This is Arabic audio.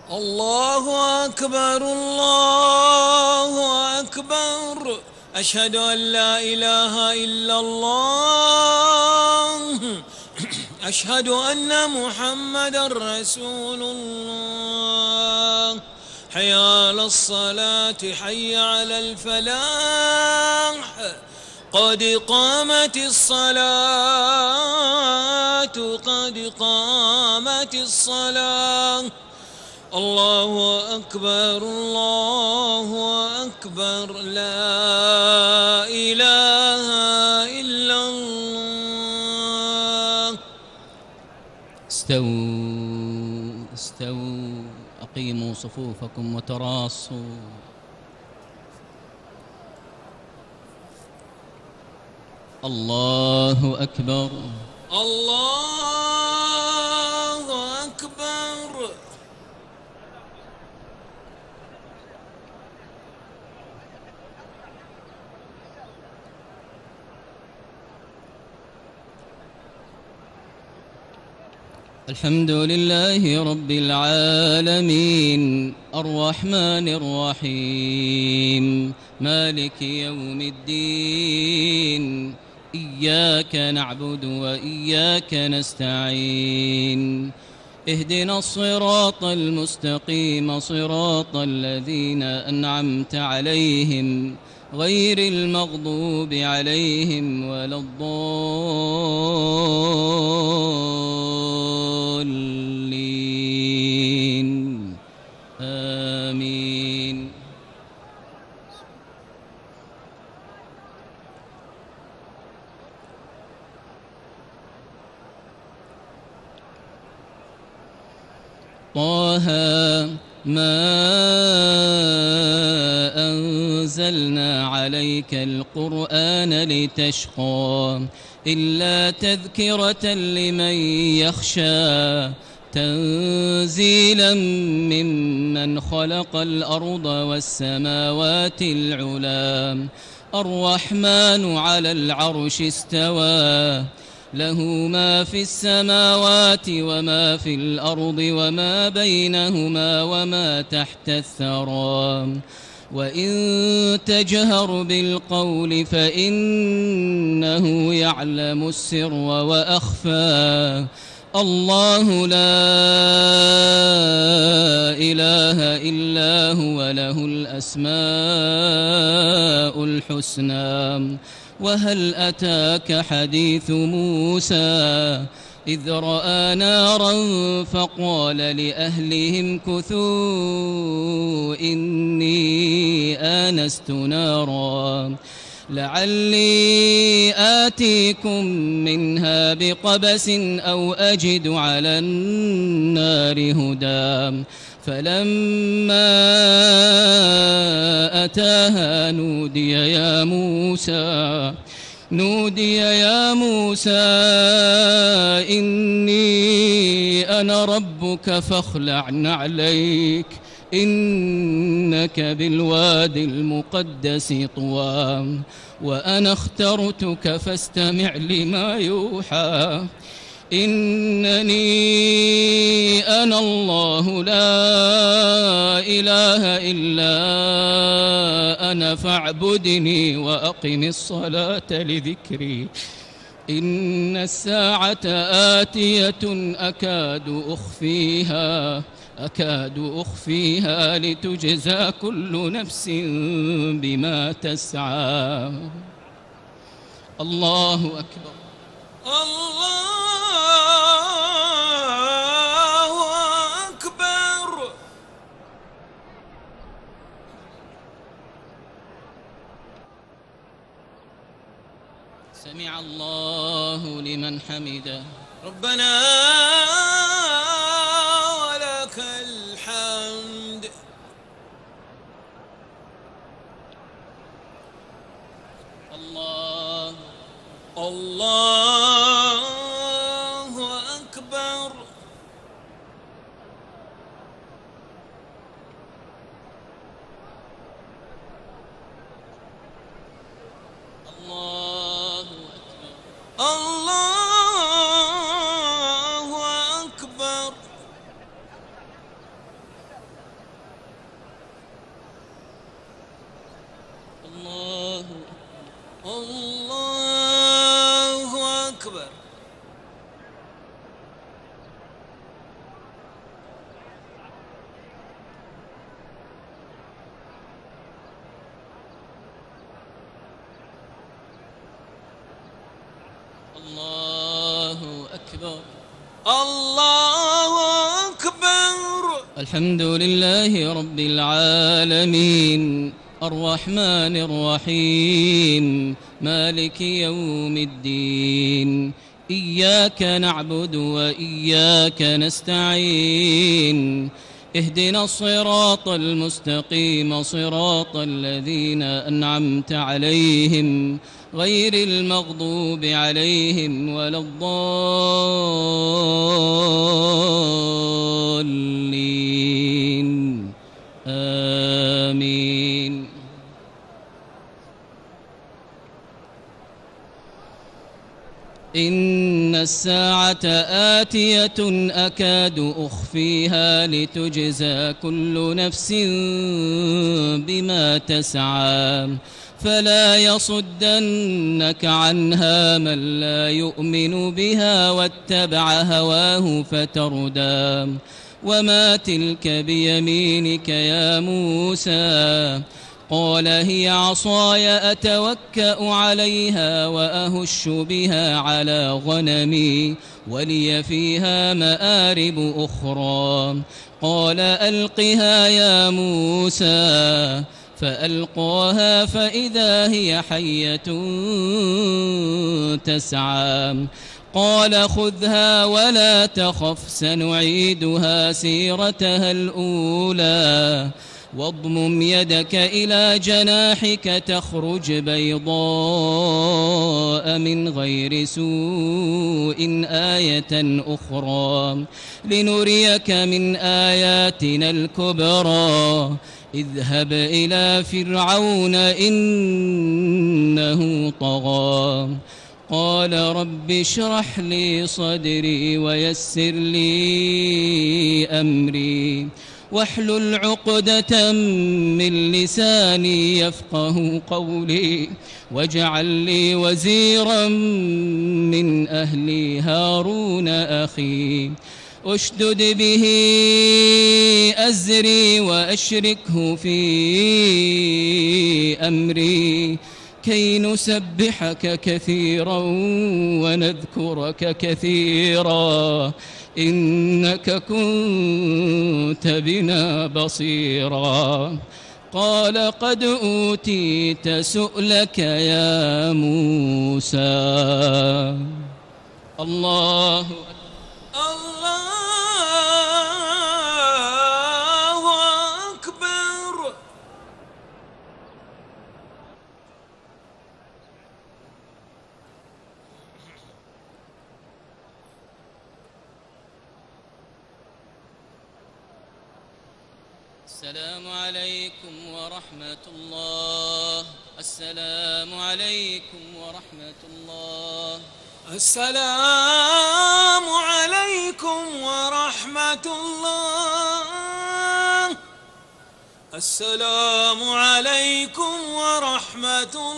الله أكبر الله أكبر. أشهد أن لا إله إلا الله. أشهد أن محمدا رسول الله. حي على الصلاة حي على الفلاح. قد قامت الصلاة قد قامت الصلاة. الله أكبر الله أكبر. لا إله إلا الله. استووا استووا، أقيموا صفوفكم وتراصوا. الله أكبر الله أكبر. الحمد لله رب العالمين الرحمن الرحيم مالك يوم الدين. إياك نعبد وإياك نستعين. اهدنا الصراط المستقيم صراط الذين أنعمت عليهم غير المغضوب عليهم ولا الضالين. آمين. طه ما أنزلنا عليك القرآن لتشقى إلا تذكرة لمن يخشى تنزيلا ممن خلق الأرض والسماوات العلى. الرحمن على العرش استوى له ما في السماوات وما في الأرض وما بينهما وما تحت الثرى. وإن تجهر بالقول فإنه يعلم السر وأخفى. الله لا إله إلا هو له الأسماء الحسنى. وهل أتاك حديث موسى إذ رأى نارا فقال لأهلهم كثوا إني آنست نارا لعلي آتيكم منها بقبس أو أجد على النار هدى. فلما أتاها نودي يا موسى إني أنا ربك فاخلع نعليك إنك بالوادي المقدس طوى وأنا اخترتك فاستمع لما يوحى. إنني أنا الله لا إله إلا أنا فاعبدني وأقم الصلاة لذكري. إن الساعة آتية أكاد أخفيها لتجزى كل نفس بما تسعى. الله أكبر. الله أكبر. سمع الله لمن حمده. ربنا ولك الحمد. الله أكبر. الله أكبر. الله أكبر. الله أكبر. الحمد لله رب العالمين الرحمن الرحيم مالك يوم الدين إياك نعبد وإياك نستعين اهدنا الصراط المستقيم صراط الذين أنعمت عليهم غير المغضوب عليهم ولا الضالين آمين. إن الساعة آتية أكاد أخفيها لتجزى كل نفس بما تسعى فلا يصدنك عنها من لا يؤمن بها واتبع هواه فتردى. وما تلك بيمينك يا موسى؟ قال هي عصاي أتوكأ عليها وأهش بها على غنمي ولي فيها مآرب أخرى. قال ألقها يا موسى فألقاها فإذا هي حية تسعى. قال خذها ولا تخف سنعيدها سيرتها الأولى واضمم يدك إلى جناحك تخرج بيضاء من غير سوء آية أخرى لنريك من آياتنا الكبرى. اذهب إلى فرعون إنه طغى. قال رب اشرح لي صدري ويسر لي أمري واحلل عقدة من لساني يفقه قولي واجعل لي وزيرا من أهلي هارون أخي أشدد به أزري وأشركه في أمري كي نسبحك كثيرا ونذكرك كثيرا إنك كنت بنا بصيرا. قال قد أوتيت سؤلك يا موسى. الله أكبر. السلام عليكم ورحمة الله. السلام عليكم ورحمة الله. السلام عليكم ورحمة الله. السلام عليكم ورحمة الله.